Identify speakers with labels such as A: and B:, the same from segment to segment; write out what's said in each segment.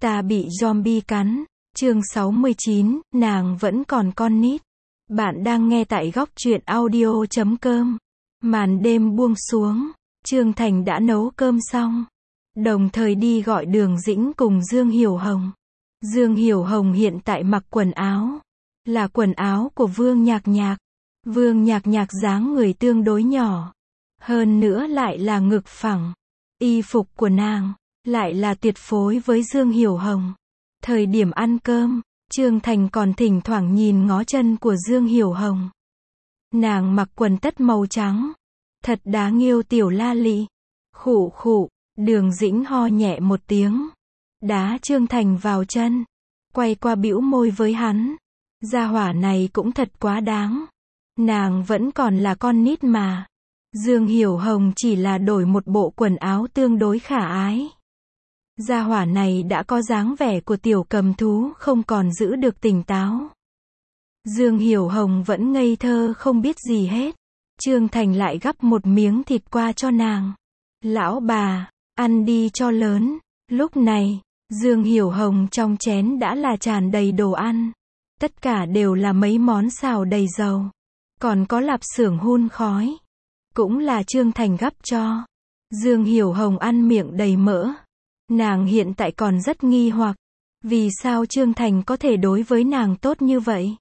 A: Ta bị zombie cắn. Chương 69, nàng vẫn còn con nít. Bạn đang nghe tại góc truyện audio.com. Màn đêm buông xuống, Trương Thành đã nấu cơm xong, đồng thời đi gọi Đường Dĩnh cùng Dương Hiểu Hồng. Dương Hiểu Hồng hiện tại mặc quần áo, là quần áo của Vương Nhạc Nhạc. Vương Nhạc Nhạc dáng người tương đối nhỏ, hơn nữa lại là ngực phẳng. Y phục của nàng lại là tuyệt phối với Dương Hiểu Hồng. Thời điểm ăn cơm, Trương Thành còn thỉnh thoảng nhìn ngó chân của Dương Hiểu Hồng. Nàng mặc quần tất màu trắng, thật đáng yêu tiểu la lị. Khụ khụ, Đường Dĩnh ho nhẹ một tiếng, đá Trương Thành vào chân, quay qua bĩu môi với hắn. Gia hỏa này cũng thật quá đáng. Nàng vẫn còn là con nít mà. Dương Hiểu Hồng chỉ là đổi một bộ quần áo tương đối khả ái. Gia hỏa này đã có dáng vẻ của tiểu cầm thú, không còn giữ được tỉnh táo. Dương Hiểu Hồng vẫn ngây thơ không biết gì hết. Trương Thành lại gắp một miếng thịt qua cho nàng. Lão bà, ăn đi cho lớn. Lúc này, Dương Hiểu Hồng trong chén đã là tràn đầy đồ ăn. Tất cả đều là mấy món xào đầy dầu. Còn có lạp xưởng hun khói. Cũng là Trương Thành gắp cho. Dương Hiểu Hồng ăn miệng đầy mỡ. Nàng hiện tại còn rất nghi hoặc. Vì sao Trương Thành có thể đối với nàng tốt như vậy?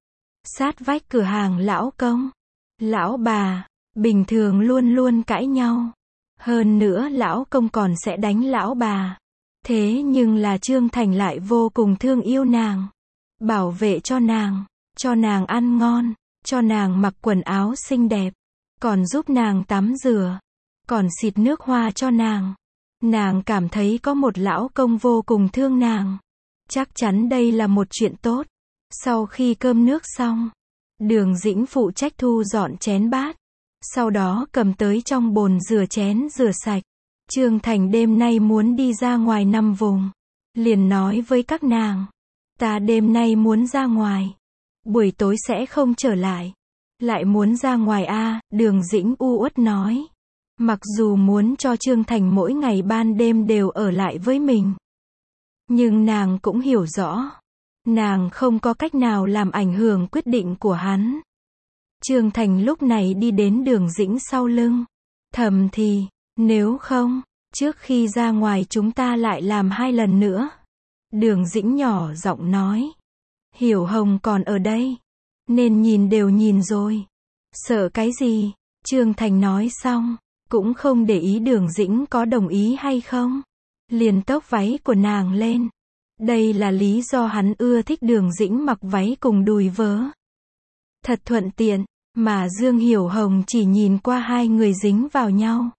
A: Sát vách cửa hàng lão công. Lão bà, bình thường luôn luôn cãi nhau. Hơn nữa lão công còn sẽ đánh lão bà. Thế nhưng là Trương Thành lại vô cùng thương yêu nàng. Bảo vệ cho nàng ăn ngon, cho nàng mặc quần áo xinh đẹp. Còn giúp nàng tắm rửa, còn xịt nước hoa cho nàng. Nàng cảm thấy có một lão công vô cùng thương nàng. Chắc chắn đây là một chuyện tốt. Sau khi cơm nước xong, Đường Dĩnh phụ trách thu dọn chén bát. Sau đó cầm tới trong bồn rửa chén rửa sạch. Trương Thành đêm nay muốn đi ra ngoài nằm vùng. Liền nói với các nàng. Ta đêm nay muốn ra ngoài. Buổi tối sẽ không trở lại. Lại muốn ra ngoài à, Đường Dĩnh u uất nói. Mặc dù muốn cho Trương Thành mỗi ngày ban đêm đều ở lại với mình. Nhưng nàng cũng hiểu rõ. Nàng không có cách nào làm ảnh hưởng quyết định của hắn. Trương Thành lúc này đi đến Đường Dĩnh sau lưng. Thầm thì, nếu không, trước khi ra ngoài chúng ta lại làm 2 lần nữa. Đường Dĩnh nhỏ giọng nói. Hiểu Hồng còn ở đây. Nên nhìn đều nhìn rồi. Sợ cái gì? Trương Thành nói xong, cũng không để ý Đường Dĩnh có đồng ý hay không. Liền tốc váy của nàng lên. Đây là lý do hắn ưa thích Đường Dĩnh mặc váy cùng đùi vớ. Thật thuận tiện, mà Dương Hiểu Hồng chỉ nhìn qua hai người dính vào nhau.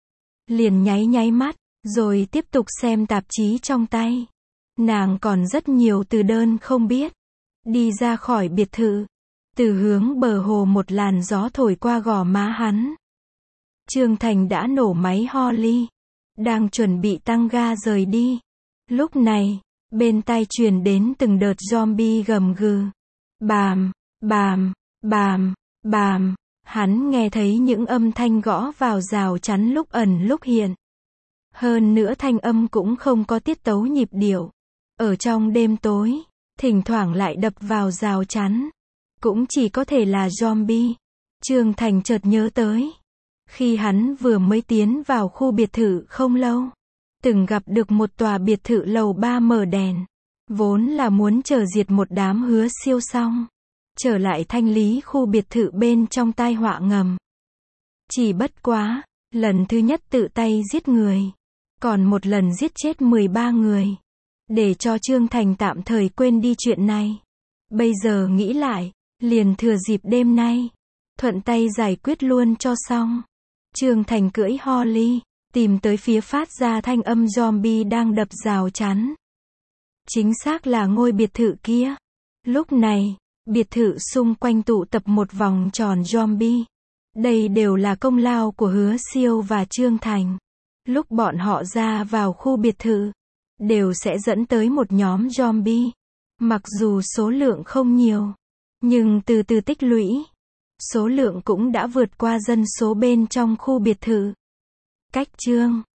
A: Liền nháy mắt, rồi tiếp tục xem tạp chí trong tay. Nàng còn rất nhiều từ đơn không biết. Đi ra khỏi biệt thự. Từ hướng bờ hồ một làn gió thổi qua gò má hắn. Trương Thành đã nổ máy Holly. Đang chuẩn bị tăng ga rời đi. Lúc này, bên tai truyền đến từng đợt zombie gầm gừ. Bàm, bàm, bàm, bàm. Hắn nghe thấy những âm thanh gõ vào rào chắn lúc ẩn lúc hiện. Hơn nữa thanh âm cũng không có tiết tấu nhịp điệu. Ở trong đêm tối, thỉnh thoảng lại đập vào rào chắn. Cũng chỉ có thể là zombie. Trương Thành chợt nhớ tới. Khi hắn vừa mới tiến vào khu biệt thự không lâu. Từng gặp được một tòa biệt thự lầu 3 mở đèn. Vốn là muốn chờ diệt một đám hứa siêu xong. Trở lại thanh lý khu biệt thự bên trong tai họa ngầm. Chỉ bất quá, lần thứ nhất tự tay giết người. Còn một lần giết chết 13 người. Để cho Trương Thành tạm thời quên đi chuyện này. Bây giờ nghĩ lại, liền thừa dịp đêm nay. Thuận tay giải quyết luôn cho xong. Trương Thành cưỡi Holly, tìm tới phía phát ra thanh âm zombie đang đập rào chắn. Chính xác là ngôi biệt thự kia. Lúc này, biệt thự xung quanh tụ tập một vòng tròn zombie. Đây đều là công lao của Hứa Siêu và Trương Thành. Lúc bọn họ ra vào khu biệt thự, đều sẽ dẫn tới một nhóm zombie. Mặc dù số lượng không nhiều, nhưng từ từ tích lũy, số lượng cũng đã vượt qua dân số bên trong khu biệt thự. Cách chương